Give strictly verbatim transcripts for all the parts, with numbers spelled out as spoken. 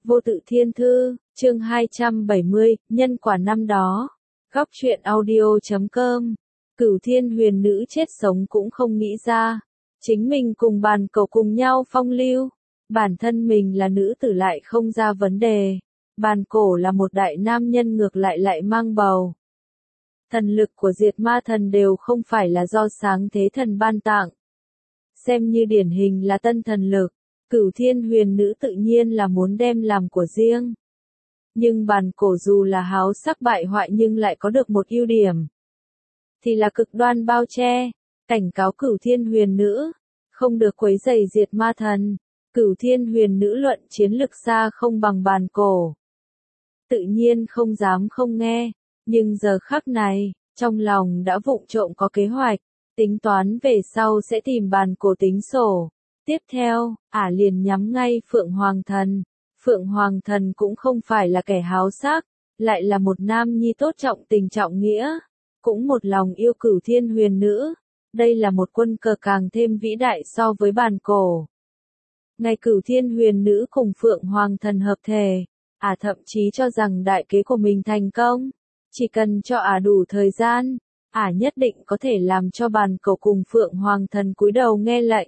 Vô tự thiên thư, chương hai trăm bảy mươi, nhân quả năm đó. Góc truyện audio chấm com. Cửu thiên huyền nữ chết sống cũng không nghĩ ra. Chính mình cùng bàn cầu cùng nhau phong lưu. Bản thân mình là nữ tử lại không ra vấn đề. Bàn cổ là một đại nam nhân ngược lại lại mang bầu. Thần lực của diệt ma thần đều không phải là do sáng thế thần ban tặng. Xem như điển hình là tân thần lực. Cửu thiên huyền nữ tự nhiên là muốn đem làm của riêng. Nhưng bàn cổ dù là háo sắc bại hoại nhưng lại có được một ưu điểm. Thì là cực đoan bao che, cảnh cáo cửu thiên huyền nữ, không được quấy rầy diệt ma thần. Cửu thiên huyền nữ luận chiến lực xa không bằng bàn cổ. Tự nhiên không dám không nghe, nhưng giờ khắc này, trong lòng đã vụng trộm có kế hoạch, tính toán về sau sẽ tìm bàn cổ tính sổ. Tiếp theo, ả liền nhắm ngay Phượng Hoàng Thần. Phượng Hoàng Thần cũng không phải là kẻ háo sắc, lại là một nam nhi tốt trọng tình trọng nghĩa, cũng một lòng yêu cửu thiên huyền nữ. Đây là một quân cờ càng thêm vĩ đại so với bàn cổ. Ngày cửu thiên huyền nữ cùng Phượng Hoàng Thần hợp thể, ả thậm chí cho rằng đại kế của mình thành công. Chỉ cần cho ả đủ thời gian, ả nhất định có thể làm cho bàn cổ cùng Phượng Hoàng Thần cúi đầu nghe lệnh.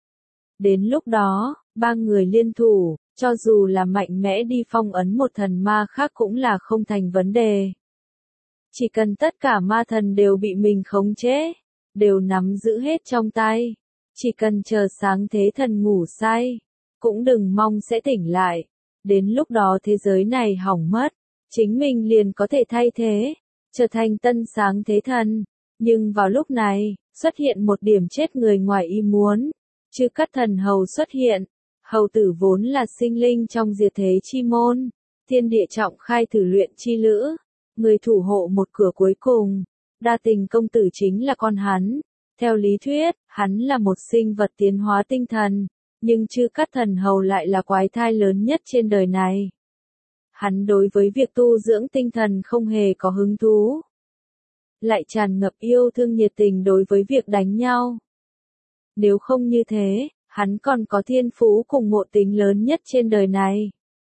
Đến lúc đó, ba người liên thủ, cho dù là mạnh mẽ đi phong ấn một thần ma khác cũng là không thành vấn đề. Chỉ cần tất cả ma thần đều bị mình khống chế, đều nắm giữ hết trong tay. Chỉ cần chờ sáng thế thần ngủ say, cũng đừng mong sẽ tỉnh lại. Đến lúc đó thế giới này hỏng mất, chính mình liền có thể thay thế, trở thành tân sáng thế thần. Nhưng vào lúc này, xuất hiện một điểm chết người ngoài ý muốn. Chư Cát Thần Hầu xuất hiện. Hầu tử vốn là sinh linh trong diệt thế chi môn, thiên địa trọng khai thử luyện chi lữ, người thủ hộ một cửa cuối cùng. Đa Tình công tử chính là con hắn. Theo lý thuyết, hắn là một sinh vật tiến hóa tinh thần, nhưng Chư Cát Thần Hầu lại là quái thai lớn nhất trên đời này. Hắn đối với việc tu dưỡng tinh thần không hề có hứng thú, lại tràn ngập yêu thương nhiệt tình đối với việc đánh nhau. Nếu không như thế, hắn còn có thiên phú cùng ngộ tính lớn nhất trên đời này.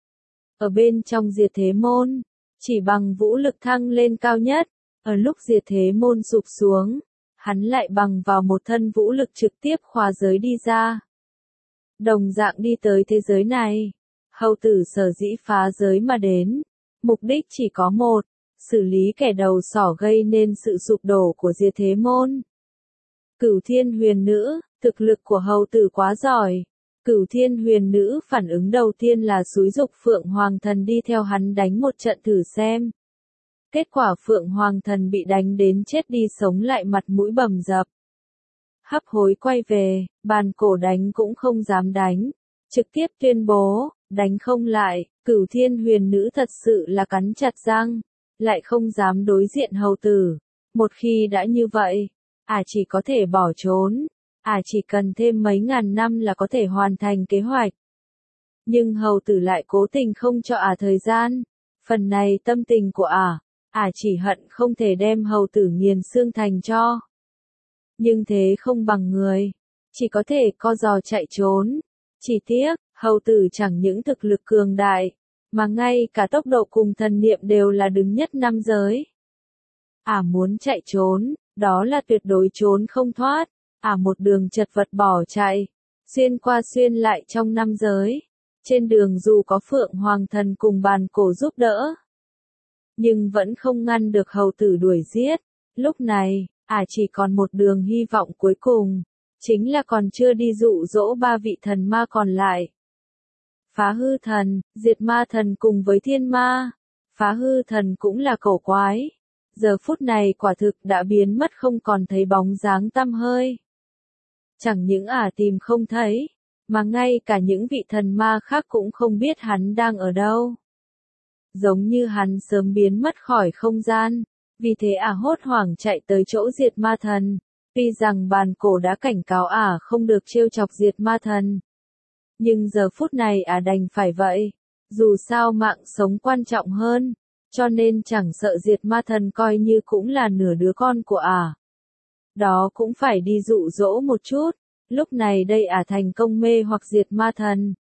Ở bên trong diệt thế môn, chỉ bằng vũ lực thăng lên cao nhất, ở lúc diệt thế môn sụp xuống, hắn lại bằng vào một thân vũ lực trực tiếp khóa giới đi ra. Đồng dạng đi tới thế giới này, hầu tử sở dĩ phá giới mà đến, mục đích chỉ có một, xử lý kẻ đầu sỏ gây nên sự sụp đổ của diệt thế môn. Cửu thiên huyền nữ, thực lực của hầu tử quá giỏi. Cửu thiên huyền nữ phản ứng đầu tiên là xúi giục Phượng Hoàng Thần đi theo hắn đánh một trận thử xem. Kết quả Phượng Hoàng Thần bị đánh đến chết đi sống lại mặt mũi bầm dập. Hấp hối quay về, bàn cổ đánh cũng không dám đánh. Trực tiếp tuyên bố, đánh không lại. Cửu thiên huyền nữ thật sự là cắn chặt răng, lại không dám đối diện hầu tử. Một khi đã như vậy, ả à chỉ có thể bỏ trốn. Ả à chỉ cần thêm mấy ngàn năm là có thể hoàn thành kế hoạch. Nhưng hầu tử lại cố tình không cho ả à thời gian. Phần này tâm tình của ả, ả à chỉ hận không thể đem hầu tử nghiền xương thành cho. Nhưng thế không bằng người, chỉ có thể co giò chạy trốn. Chỉ tiếc, hầu tử chẳng những thực lực cường đại, mà ngay cả tốc độ cùng thần niệm đều là đứng nhất năm giới. Ả à muốn chạy trốn, đó là tuyệt đối trốn không thoát. Ả à một đường chật vật bỏ chạy, xuyên qua xuyên lại trong năm giới. Trên đường dù có Phượng Hoàng Thần cùng bàn cổ giúp đỡ, nhưng vẫn không ngăn được hầu tử đuổi giết. Lúc này, Ả à chỉ còn một đường hy vọng cuối cùng, chính là còn chưa đi dụ dỗ ba vị thần ma còn lại. Phá hư thần, diệt ma thần cùng với thiên ma. Phá hư thần cũng là cổ quái. Giờ phút này quả thực đã biến mất không còn thấy bóng dáng tăm hơi. Chẳng những ả à tìm không thấy, mà ngay cả những vị thần ma khác cũng không biết hắn đang ở đâu. Giống như hắn sớm biến mất khỏi không gian, vì thế ả à hốt hoảng chạy tới chỗ diệt ma thần. Tuy rằng bàn cổ đã cảnh cáo ả à không được trêu chọc diệt ma thần, nhưng giờ phút này ả à đành phải vậy. Dù sao mạng sống quan trọng hơn, cho nên chẳng sợ diệt ma thần coi như cũng là nửa đứa con của ả. À. Đó cũng phải đi dụ dỗ một chút. Lúc này đây ả à thành công mê hoặc diệt ma thần.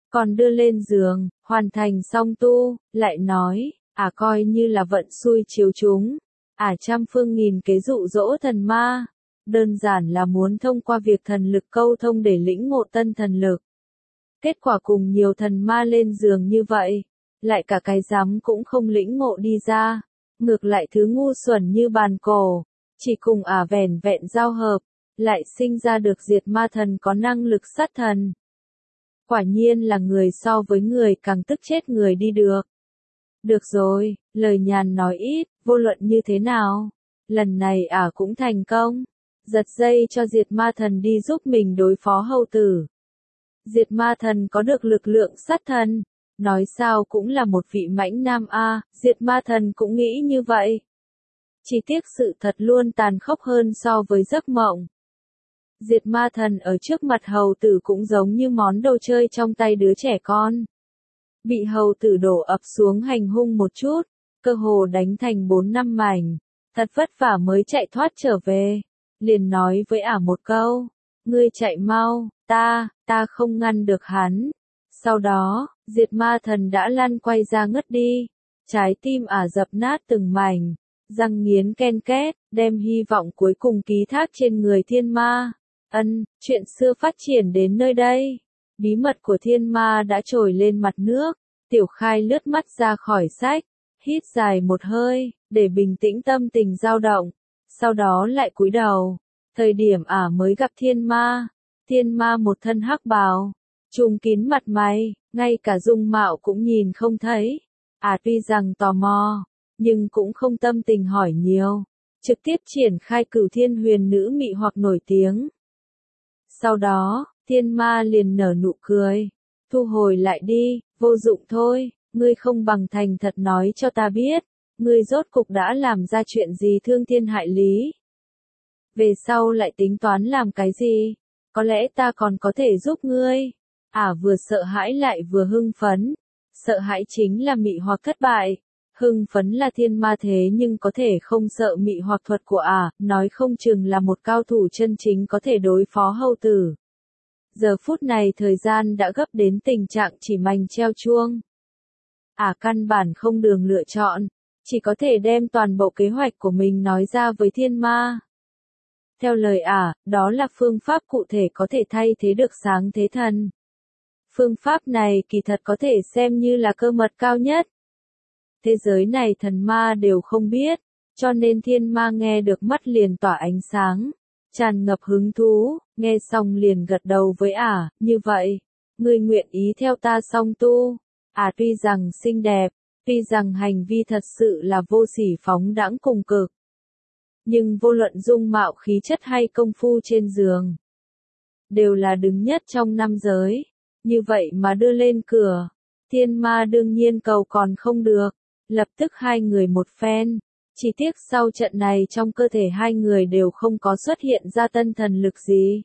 còn đưa lên giường, hoàn thành xong tu, lại nói, ả coi như là vận xui chiếu chúng, ả trăm phương nghìn kế dụ dỗ thần ma, đơn giản là muốn thông qua việc thần lực câu thông để lĩnh ngộ tân thần lực. Kết quả cùng nhiều thần ma lên giường như vậy, lại cả cái rắm cũng không lĩnh ngộ đi ra, ngược lại thứ ngu xuẩn như bàn cổ, chỉ cùng ả vẻn vẹn giao hợp, lại sinh ra được diệt ma thần có năng lực sát thần. Quả nhiên là người so với người càng tức chết người đi được. Được rồi, lời nhàn nói ít, vô luận như thế nào, lần này ả cũng thành công, giật dây cho diệt ma thần đi giúp mình đối phó hầu tử. Diệt ma thần có được lực lượng sát thần, nói sao cũng là một vị mãnh nam a, diệt ma thần cũng nghĩ như vậy. Chỉ tiếc sự thật luôn tàn khốc hơn so với giấc mộng. Diệt ma thần ở trước mặt hầu tử cũng giống như món đồ chơi trong tay đứa trẻ con. Bị hầu tử đổ ập xuống hành hung một chút, cơ hồ đánh thành bốn năm mảnh, thật vất vả mới chạy thoát trở về, liền nói với ả một câu, ngươi chạy mau, ta, ta không ngăn được hắn. Sau đó, diệt ma thần đã lăn quay ra ngất đi, trái tim ả dập nát từng mảnh, răng nghiến ken két, đem hy vọng cuối cùng ký thác trên người thiên ma. Ân, chuyện xưa phát triển đến nơi đây. Bí mật của thiên ma đã trồi lên mặt nước, Tiểu Khai lướt mắt ra khỏi sách, hít dài một hơi, để bình tĩnh tâm tình dao động, sau đó lại cúi đầu. Thời điểm ả mới gặp thiên ma, thiên ma một thân hắc bào, trùm kín mặt mày, ngay cả dung mạo cũng nhìn không thấy. Ả tuy rằng tò mò, nhưng cũng không tâm tình hỏi nhiều, trực tiếp triển khai Cửu Thiên Huyền Nữ mị hoặc nổi tiếng. Sau đó, thiên ma liền nở nụ cười, thu hồi lại đi, vô dụng thôi, ngươi không bằng thành thật nói cho ta biết, ngươi rốt cục đã làm ra chuyện gì thương thiên hại lý. Về sau lại tính toán làm cái gì, có lẽ ta còn có thể giúp ngươi. Ả à, vừa sợ hãi lại vừa hưng phấn, sợ hãi chính là mị hoặc thất bại, hưng phấn là thiên ma thế nhưng có thể không sợ mị hoặc thuật của ả, à, nói không chừng là một cao thủ chân chính có thể đối phó hầu tử. Giờ phút này thời gian đã gấp đến tình trạng chỉ mành treo chuông. Ả à, căn bản không đường lựa chọn, chỉ có thể đem toàn bộ kế hoạch của mình nói ra với thiên ma. Theo lời ả, à, đó là phương pháp cụ thể có thể thay thế được sáng thế thần. Phương pháp này kỳ thật có thể xem như là cơ mật cao nhất. Thế giới này thần ma đều không biết, cho nên thiên ma nghe được mắt liền tỏa ánh sáng, tràn ngập hứng thú, nghe xong liền gật đầu với ả, à, như vậy, ngươi nguyện ý theo ta song tu. Ả à, tuy rằng xinh đẹp, tuy rằng hành vi thật sự là vô sỉ phóng đãng cùng cực, nhưng vô luận dung mạo khí chất hay công phu trên giường, đều là đứng nhất trong năm giới, như vậy mà đưa lên cửa, thiên ma đương nhiên cầu còn không được, lập tức hai người một phen, chỉ tiếc sau trận này trong cơ thể hai người đều không có xuất hiện ra tân thần lực gì.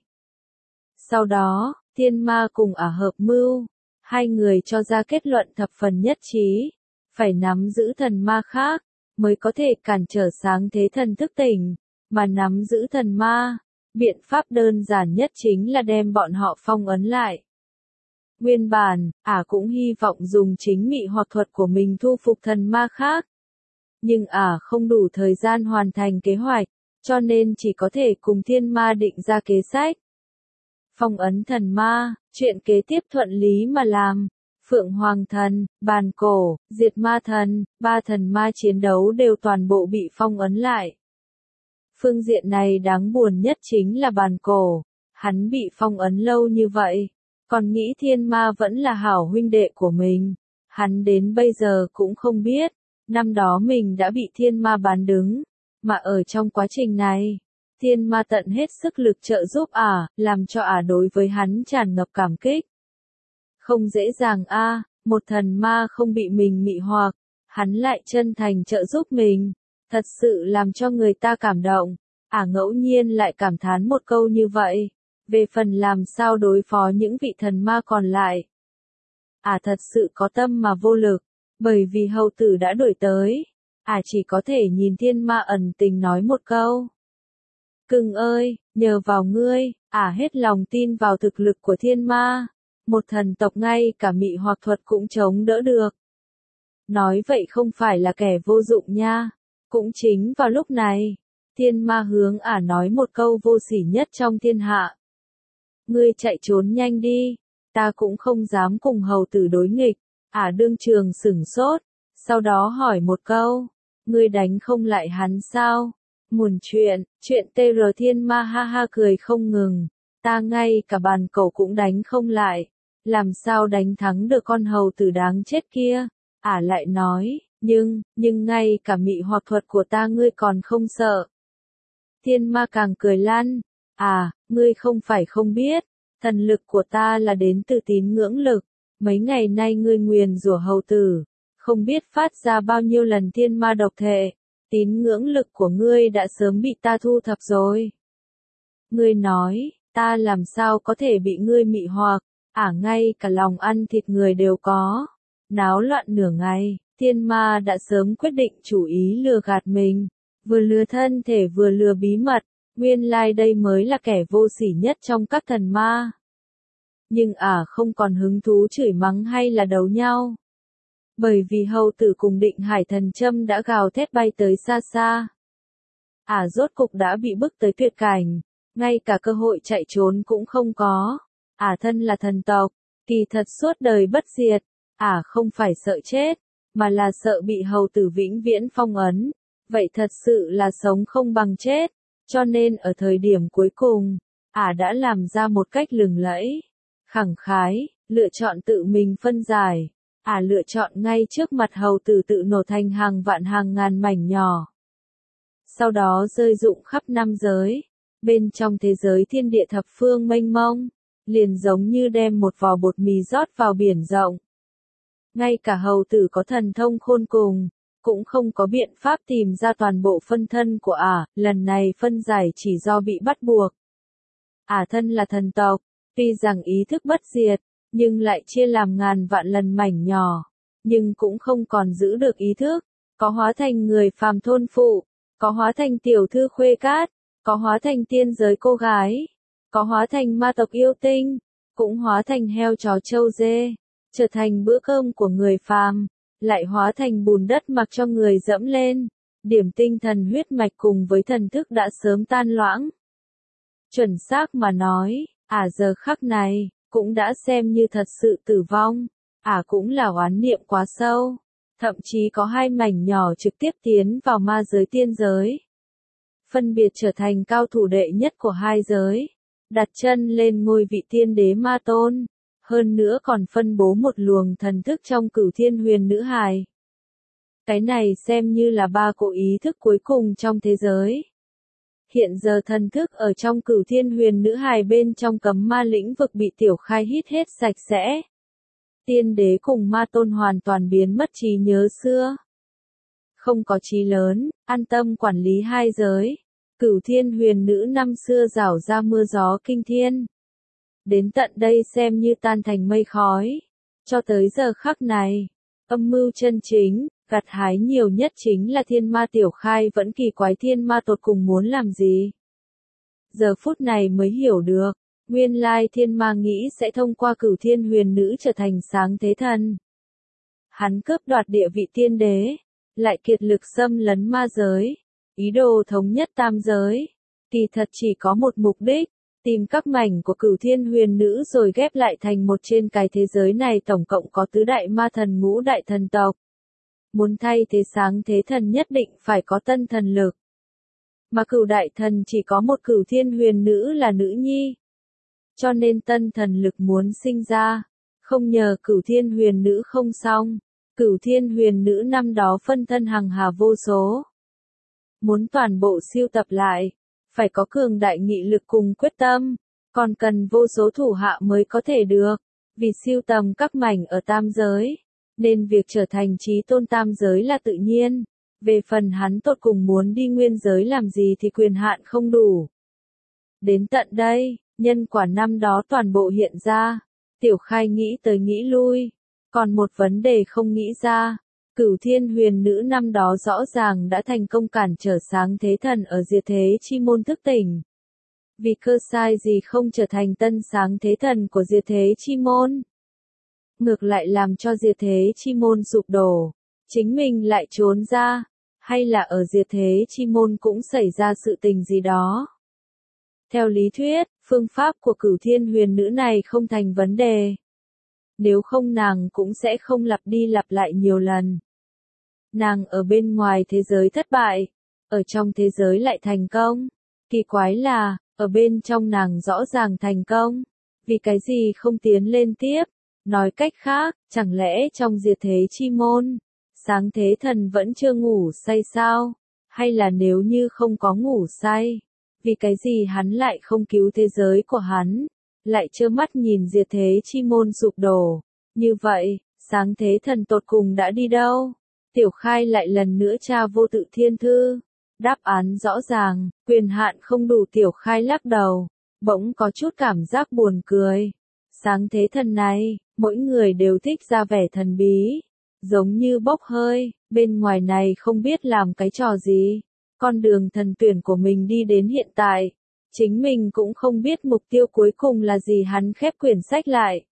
Sau đó, thiên ma cùng ả hợp mưu, hai người cho ra kết luận thập phần nhất trí, phải nắm giữ thần ma khác, mới có thể cản trở sáng thế thần thức tỉnh, mà nắm giữ thần ma, biện pháp đơn giản nhất chính là đem bọn họ phong ấn lại. Nguyên bản, ả cũng hy vọng dùng chính mị hoặc thuật của mình thu phục thần ma khác. Nhưng ả không đủ thời gian hoàn thành kế hoạch, cho nên chỉ có thể cùng thiên ma định ra kế sách. Phong ấn thần ma, chuyện kế tiếp thuận lý mà làm. Phượng Hoàng Thần, Bàn Cổ, Diệt Ma Thần, ba thần ma chiến đấu đều toàn bộ bị phong ấn lại. Phương diện này đáng buồn nhất chính là Bàn Cổ, hắn bị phong ấn lâu như vậy, còn nghĩ thiên ma vẫn là hảo huynh đệ của mình. Hắn đến bây giờ cũng không biết, năm đó mình đã bị thiên ma bán đứng, mà ở trong quá trình này, thiên ma tận hết sức lực trợ giúp ả, làm cho ả đối với hắn tràn ngập cảm kích. Không dễ dàng a, à, một thần ma không bị mình mị hoặc, hắn lại chân thành trợ giúp mình, thật sự làm cho người ta cảm động. Ả à, ngẫu nhiên lại cảm thán một câu như vậy, về phần làm sao đối phó những vị thần ma còn lại. Ả à, thật sự có tâm mà vô lực, bởi vì hầu tử đã đuổi tới, Ả à, chỉ có thể nhìn thiên ma ẩn tình nói một câu. Cưng ơi, nhờ vào ngươi, Ả à, hết lòng tin vào thực lực của thiên ma. một thần tộc ngay cả mị hoặc thuật cũng chống đỡ được. Nói vậy không phải là kẻ vô dụng nha. Cũng chính vào lúc này, thiên ma hướng ả nói một câu vô sỉ nhất trong thiên hạ. Ngươi chạy trốn nhanh đi, ta cũng không dám cùng hầu tử đối nghịch. Ả đương trường sửng sốt, sau đó hỏi một câu, ngươi đánh không lại hắn sao? Muồn chuyện, chuyện tê rờ thiên ma ha ha cười không ngừng, ta ngay cả bàn cẩu cũng đánh không lại, làm sao đánh thắng được con hầu tử đáng chết kia? Ả lại nói, nhưng, nhưng ngay cả mị hoặc thuật của ta ngươi còn không sợ. Thiên ma càng cười lan, à, ngươi không phải không biết, thần lực của ta là đến từ tín ngưỡng lực, mấy ngày nay ngươi nguyền rủa hầu tử, không biết phát ra bao nhiêu lần thiên ma độc thể, tín ngưỡng lực của ngươi đã sớm bị ta thu thập rồi. Ngươi nói, ta làm sao có thể bị ngươi mị hoặc, ả ngay cả lòng ăn thịt người đều có. Náo loạn nửa ngày, thiên ma đã sớm quyết định chủ ý lừa gạt mình, vừa lừa thân thể vừa lừa bí mật, nguyên lai đây mới là kẻ vô sỉ nhất trong các thần ma. Nhưng ả không còn hứng thú chửi mắng hay là đấu nhau. Bởi vì hầu tử cùng Định Hải Thần Châm đã gào thét bay tới xa xa. Ả rốt cục đã bị bức tới tuyệt cảnh, ngay cả cơ hội chạy trốn cũng không có. Ả thân là thần tộc, kỳ thật suốt đời bất diệt. Ả không phải sợ chết, mà là sợ bị hầu tử vĩnh viễn phong ấn. Vậy thật sự là sống không bằng chết. Cho nên ở thời điểm cuối cùng, Ả đã làm ra một cách lừng lẫy, khẳng khái, lựa chọn tự mình phân giải. Ả lựa chọn ngay trước mặt hầu tử tự nổ thành hàng vạn hàng ngàn mảnh nhỏ. Sau đó rơi rụng khắp năm giới, bên trong thế giới thiên địa thập phương mênh mông, liền giống như đem một vò bột mì rót vào biển rộng. Ngay cả hầu tử có thần thông khôn cùng, cũng không có biện pháp tìm ra toàn bộ phân thân của ả, lần này phân giải chỉ do bị bắt buộc. Ả thân là thần tộc, tuy rằng ý thức bất diệt, nhưng lại chia làm ngàn vạn lần mảnh nhỏ, nhưng cũng không còn giữ được ý thức, có hóa thành người phàm thôn phụ, có hóa thành tiểu thư khuê cát, có hóa thành tiên giới cô gái, có hóa thành ma tộc yêu tinh, cũng hóa thành heo chó trâu dê, trở thành bữa cơm của người phàm, lại hóa thành bùn đất mặc cho người dẫm lên, điểm tinh thần huyết mạch cùng với thần thức đã sớm tan loãng. Chuẩn xác mà nói, ả giờ khắc này, cũng đã xem như thật sự tử vong, ả cũng là oán niệm quá sâu, thậm chí có hai mảnh nhỏ trực tiếp tiến vào ma giới tiên giới. Phân biệt trở thành cao thủ đệ nhất của hai giới, đặt chân lên ngôi vị tiên đế ma tôn, hơn nữa còn phân bố một luồng thần thức trong Cửu Thiên Huyền Nữ Hài. Cái này xem như là ba cỗ ý thức cuối cùng trong thế giới. Hiện giờ thần thức ở trong Cửu Thiên Huyền Nữ Hài bên trong cấm ma lĩnh vực bị Tiểu Khai hít hết sạch sẽ. Tiên đế cùng ma tôn hoàn toàn biến mất trí nhớ xưa. Không có trí lớn, an tâm quản lý hai giới. Cửu Thiên Huyền Nữ năm xưa rảo ra mưa gió kinh thiên. Đến tận đây xem như tan thành mây khói. Cho tới giờ khắc này, âm mưu chân chính, gặt hái nhiều nhất chính là thiên ma Tiểu Khai vẫn kỳ quái thiên ma tột cùng muốn làm gì. Giờ phút này mới hiểu được, nguyên lai thiên ma nghĩ sẽ thông qua Cửu Thiên Huyền Nữ trở thành sáng thế thần. Hắn cướp đoạt địa vị tiên đế, lại kiệt lực xâm lấn ma giới, ý đồ thống nhất tam giới. Kỳ thật chỉ có một mục đích, tìm các mảnh của Cửu Thiên Huyền Nữ rồi ghép lại thành một. Trên cái thế giới này tổng cộng có tứ đại ma thần ngũ đại thần tộc. Muốn thay thế sáng thế thần nhất định phải có tân thần lực. Mà cửu đại thần chỉ có một Cửu Thiên Huyền Nữ là nữ nhi. Cho nên tân thần lực muốn sinh ra, không nhờ Cửu Thiên Huyền Nữ không xong. Cửu Thiên Huyền Nữ năm đó phân thân hằng hà vô số. Muốn toàn bộ siêu tập lại, phải có cường đại nghị lực cùng quyết tâm, còn cần vô số thủ hạ mới có thể được. Vì siêu tầm các mảnh ở tam giới, nên việc trở thành chí tôn tam giới là tự nhiên. Về phần hắn tột cùng muốn đi nguyên giới làm gì thì quyền hạn không đủ. Đến tận đây, nhân quả năm đó toàn bộ hiện ra. Tiểu Khai nghĩ tới nghĩ lui. Còn một vấn đề không nghĩ ra. Cửu Thiên Huyền Nữ năm đó rõ ràng đã thành công cản trở sáng thế thần ở diệt thế chi môn thức tỉnh. Vì cơ sai gì không trở thành tân sáng thế thần của Diệt Thế Chi Môn. Ngược lại làm cho Diệt Thế Chi Môn sụp đổ, chính mình lại trốn ra, hay là ở Diệt Thế Chi Môn cũng xảy ra sự tình gì đó. Theo lý thuyết, phương pháp của Cửu Thiên Huyền Nữ này không thành vấn đề. Nếu không nàng cũng sẽ không lặp đi lặp lại nhiều lần. Nàng ở bên ngoài thế giới thất bại, ở trong thế giới lại thành công. Kỳ quái là, ở bên trong nàng rõ ràng thành công. Vì cái gì không tiến lên tiếp? Nói cách khác, chẳng lẽ trong Diệt Thế Chi Môn, sáng thế thần vẫn chưa ngủ say sao? Hay là nếu như không có ngủ say, vì cái gì hắn lại không cứu thế giới của hắn, lại trơ mắt nhìn Diệt Thế Chi Môn sụp đổ? Như vậy, sáng thế thần tột cùng đã đi đâu? Tiểu Khai lại lần nữa tra vô tự thiên thư. Đáp án rõ ràng, quyền hạn không đủ. Tiểu Khai lắc đầu, bỗng có chút cảm giác buồn cười. Sáng thế thần này, mỗi người đều thích ra vẻ thần bí, giống như bốc hơi, bên ngoài này không biết làm cái trò gì. Con đường thần tuyển của mình đi đến hiện tại, chính mình cũng không biết mục tiêu cuối cùng là gì. Hắn khép quyển sách lại,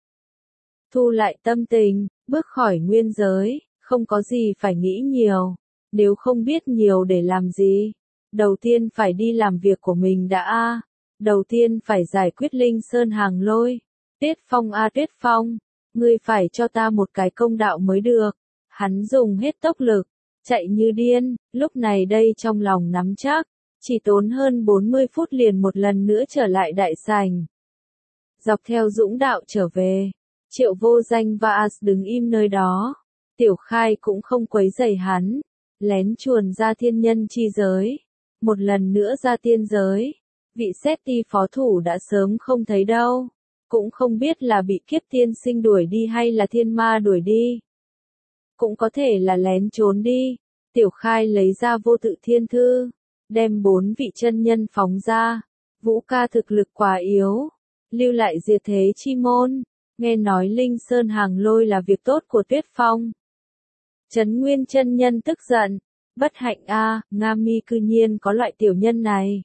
thu lại tâm tình, bước khỏi nguyên giới, không có gì phải nghĩ nhiều. Nếu không biết nhiều để làm gì, đầu tiên phải đi làm việc của mình đã a. Đầu tiên phải giải quyết Linh Sơn Hàng Lôi. Tuyết Phong a Tuyết Phong, ngươi phải cho ta một cái công đạo mới được. Hắn dùng hết tốc lực, chạy như điên, lúc này đây trong lòng nắm chắc, chỉ tốn hơn bốn mươi phút liền một lần nữa trở lại đại sảnh. Dọc theo dũng đạo trở về, Triệu Vô Danh và As đứng im nơi đó. Tiểu Khai cũng không quấy rầy hắn, lén chuồn ra thiên nhân chi giới, một lần nữa ra tiên giới. Vị Xét Ti phó thủ đã sớm không thấy đâu, cũng không biết là bị Kiếp Tiên Sinh đuổi đi hay là thiên ma đuổi đi. Cũng có thể là lén trốn đi. Tiểu Khai lấy ra vô tự thiên thư, đem bốn vị chân nhân phóng ra. Vũ ca thực lực quá yếu, lưu lại Diệt Thế Chi Môn. Nghe nói Linh Sơn Hàng Lôi là việc tốt của Tuyết Phong. Trấn Nguyên chân nhân tức giận, bất hạnh a, Nga Mi cư nhiên có loại tiểu nhân này.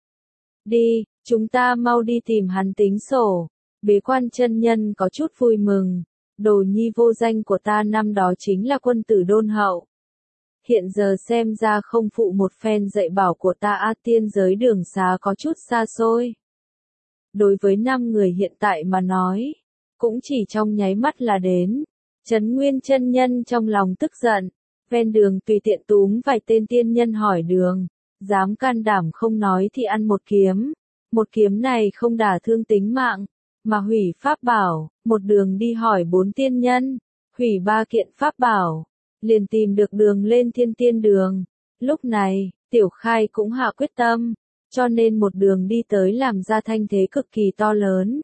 Đi, chúng ta mau đi tìm hắn tính sổ. Bế Quan chân nhân có chút vui mừng, đồ nhi Vô Danh của ta năm đó chính là quân tử đôn hậu. Hiện giờ xem ra không phụ một phen dạy bảo của ta. A tiên giới đường xá có chút xa xôi. Đối với năm người hiện tại mà nói, cũng chỉ trong nháy mắt là đến. Trấn Nguyên chân nhân trong lòng tức giận, ven đường tùy tiện túm vài tên tiên nhân hỏi đường, dám can đảm không nói thì ăn một kiếm. Một kiếm này không đả thương tính mạng, mà hủy pháp bảo. Một đường đi hỏi bốn tiên nhân, hủy ba kiện pháp bảo, liền tìm được đường lên thiên tiên đường. Lúc này, Tiểu Khai cũng hạ quyết tâm, cho nên một đường đi tới làm ra thanh thế cực kỳ to lớn.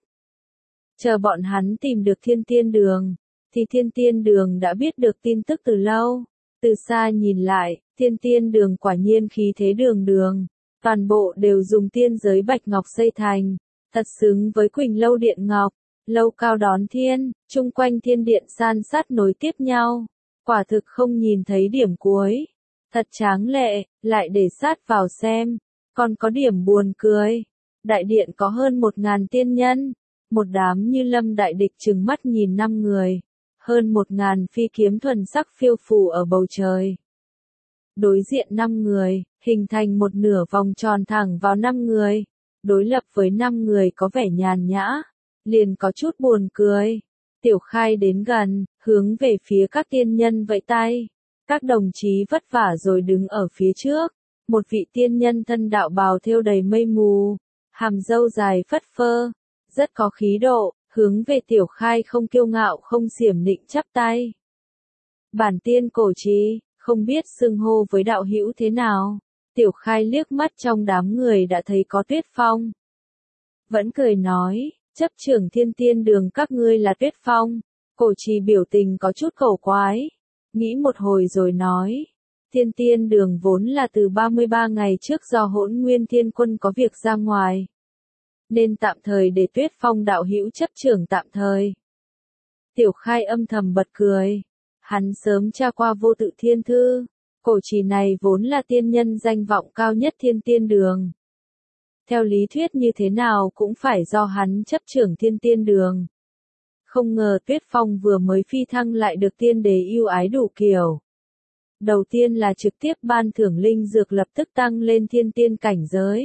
Chờ bọn hắn tìm được thiên tiên đường, thì thiên tiên đường đã biết được tin tức từ lâu. Từ xa nhìn lại, thiên tiên đường quả nhiên khí thế đường đường, toàn bộ đều dùng tiên giới bạch ngọc xây thành, thật xứng với Quỳnh Lâu Điện Ngọc, lâu cao đón thiên, chung quanh thiên điện san sát nối tiếp nhau, quả thực không nhìn thấy điểm cuối, thật tráng lệ. Lại để sát vào xem, còn có điểm buồn cười. Đại điện có hơn một ngàn tiên nhân, một đám như lâm đại địch trừng mắt nhìn năm người. Hơn một ngàn phi kiếm thuần sắc phiêu phù ở bầu trời. Đối diện năm người, hình thành một nửa vòng tròn thẳng vào năm người. Đối lập với năm người có vẻ nhàn nhã, liền có chút buồn cười. Tiểu Khai đến gần, hướng về phía các tiên nhân vẫy tay. Các đồng chí vất vả rồi đứng ở phía trước. Một vị tiên nhân thân đạo bào thêu đầy mây mù, hàm râu dài phất phơ, rất có khí độ. Hướng về Tiểu Khai không kiêu ngạo không xiểm nịnh chắp tay. Bản tiên cổ trí, không biết xưng hô với đạo hữu thế nào. Tiểu Khai liếc mắt trong đám người đã thấy có Tuyết Phong. Vẫn cười nói, chấp trưởng thiên tiên đường các ngươi là Tuyết Phong. Cổ trì biểu tình có chút cổ quái, nghĩ một hồi rồi nói. Thiên tiên đường vốn là từ ba mươi ba ngày trước do Hỗn Nguyên Thiên Quân có việc ra ngoài, nên tạm thời để Tuyết Phong đạo hữu chấp trưởng tạm thời. Tiểu Khai âm thầm bật cười. Hắn sớm tra qua vô tự thiên thư. Cổ trì này vốn là tiên nhân danh vọng cao nhất thiên tiên đường. theo lý thuyết như thế nào cũng phải do hắn chấp trưởng thiên tiên đường. Không ngờ Tuyết Phong vừa mới phi thăng lại được tiên đế yêu ái đủ kiểu. Đầu tiên là trực tiếp ban thưởng linh dược lập tức tăng lên thiên tiên cảnh giới.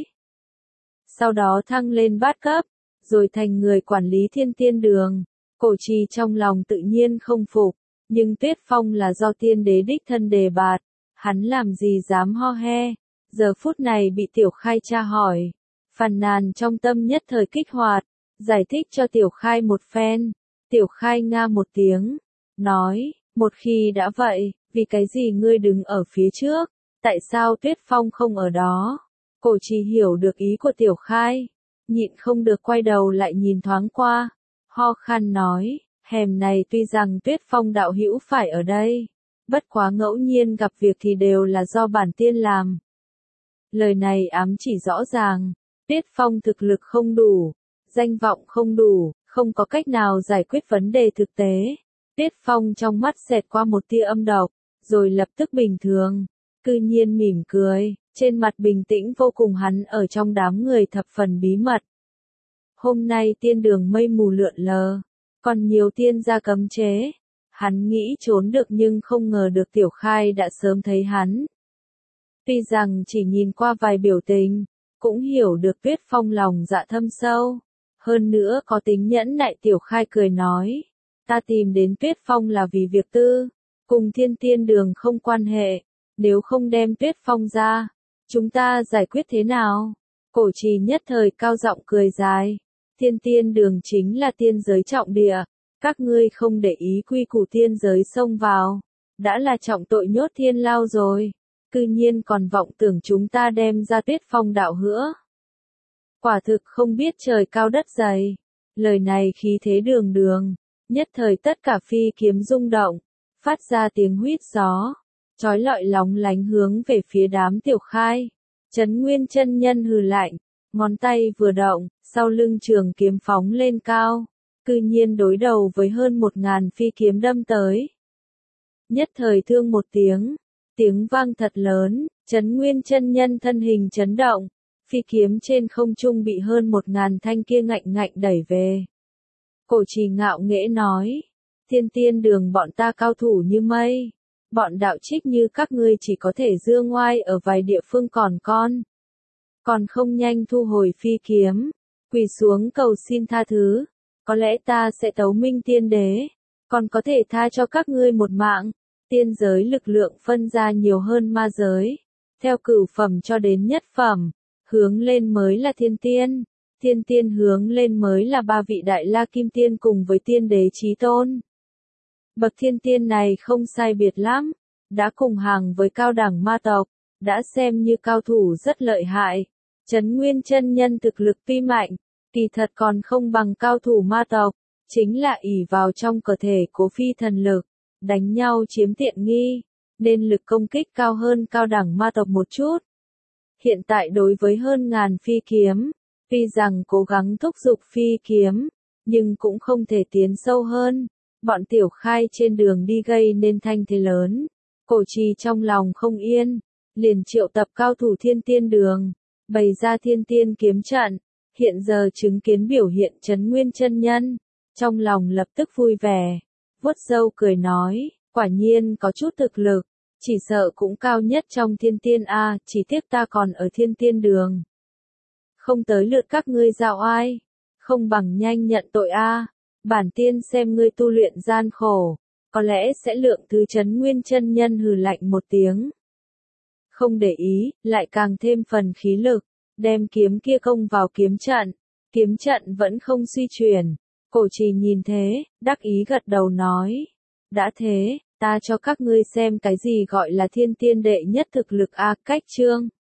Sau đó thăng lên bát cấp, rồi thành người quản lý thiên tiên đường. Cổ Trì trong lòng tự nhiên không phục, nhưng Tuyết Phong là do tiên đế đích thân đề bạt, hắn làm gì dám ho he. Giờ phút này bị Tiểu Khai tra hỏi, phàn nàn trong tâm nhất thời kích hoạt, giải thích cho Tiểu Khai một phen. Tiểu Khai nga một tiếng, nói, một khi đã vậy, vì cái gì ngươi đứng ở phía trước, tại sao Tuyết Phong không ở đó? Cổ Trì hiểu được ý của Tiểu Khai, nhịn không được quay đầu lại nhìn thoáng qua, ho khan nói, hèm này tuy rằng Tuyết Phong đạo hữu phải ở đây, bất quá ngẫu nhiên gặp việc thì đều là do bản tiên làm. Lời này ám chỉ rõ ràng, Tuyết Phong thực lực không đủ, danh vọng không đủ, không có cách nào giải quyết vấn đề thực tế. Tuyết Phong trong mắt xẹt qua một tia âm độc, rồi lập tức bình thường, cư nhiên mỉm cười, trên mặt bình tĩnh vô cùng. Hắn ở trong đám người thập phần bí mật. Hôm nay tiên đường mây mù lượn lờ, còn nhiều tiên gia cấm chế. Hắn nghĩ trốn được nhưng không ngờ được Tiểu Khai đã sớm thấy hắn. Tuy rằng chỉ nhìn qua vài biểu tình, cũng hiểu được Tuyết Phong lòng dạ thâm sâu. Hơn nữa có tính nhẫn nại. Tiểu Khai cười nói, ta tìm đến Tuyết Phong là vì việc tư, cùng thiên tiên đường không quan hệ, nếu không đem Tuyết Phong ra, chúng ta giải quyết thế nào? Cổ Trì nhất thời cao giọng cười dài, thiên tiên đường chính là tiên giới trọng địa, các ngươi không để ý quy củ tiên giới xông vào, đã là trọng tội nhốt thiên lao rồi, cư nhiên còn vọng tưởng chúng ta đem ra Tuyết Phong đạo hữu. Quả thực không biết trời cao đất dày. Lời này khí thế đường đường, nhất thời tất cả phi kiếm rung động, phát ra tiếng huýt gió, chói lọi lóng lánh hướng về phía đám Tiểu Khai. Trấn Nguyên chân nhân hừ lạnh, ngón tay vừa động, sau lưng trường kiếm phóng lên cao, cư nhiên đối đầu với hơn một ngàn phi kiếm đâm tới. Nhất thời thương một tiếng, tiếng vang thật lớn, Trấn Nguyên chân nhân thân hình chấn động. Phi kiếm trên không trung bị hơn một ngàn thanh kia ngạnh ngạnh đẩy về. Cổ Trì ngạo nghễ nói, thiên tiên đường bọn ta cao thủ như mây, bọn đạo trích như các ngươi chỉ có thể dương ngoai ở vài địa phương còn con. Còn không nhanh thu hồi phi kiếm, quỳ xuống cầu xin tha thứ, có lẽ ta sẽ tấu minh tiên đế, còn có thể tha cho các ngươi một mạng. Tiên giới lực lượng phân ra nhiều hơn ma giới, theo cửu phẩm cho đến nhất phẩm. Hướng lên mới là thiên tiên, thiên tiên hướng lên mới là ba vị đại la kim tiên cùng với tiên đế chí tôn. Bậc thiên tiên này không sai biệt lắm, đã cùng hàng với cao đẳng ma tộc, đã xem như cao thủ rất lợi hại. Trấn Nguyên chân nhân thực lực tuy mạnh, kỳ thật còn không bằng cao thủ ma tộc, chính là ỷ vào trong cơ thể Cố Phi thần lực, đánh nhau chiếm tiện nghi, nên lực công kích cao hơn cao đẳng ma tộc một chút. Hiện tại đối với hơn ngàn phi kiếm, tuy rằng cố gắng thúc giục phi kiếm, nhưng cũng không thể tiến sâu hơn. Bọn Tiểu Khai trên đường đi gây nên thanh thế lớn. Cổ Trì trong lòng không yên, liền triệu tập cao thủ thiên tiên đường, bày ra thiên tiên kiếm trận. Hiện giờ chứng kiến biểu hiện Trấn Nguyên chân nhân, trong lòng lập tức vui vẻ, vuốt râu cười nói, quả nhiên có chút thực lực. Chỉ sợ cũng cao nhất trong thiên tiên a, chỉ tiếc ta còn ở thiên tiên đường. Không tới lượt các ngươi giao ai, không bằng nhanh nhận tội a, bản tiên xem ngươi tu luyện gian khổ, có lẽ sẽ lượng thứ. Trấn Nguyên chân nhân hừ lạnh một tiếng. Không để ý, lại càng thêm phần khí lực, đem kiếm kia công vào kiếm trận, kiếm trận vẫn không suy chuyển. Cổ Trì nhìn thế, đắc ý gật đầu nói, đã thế, ta cho các ngươi xem cái gì gọi là thiên tiên đệ nhất thực lực a. Cách chương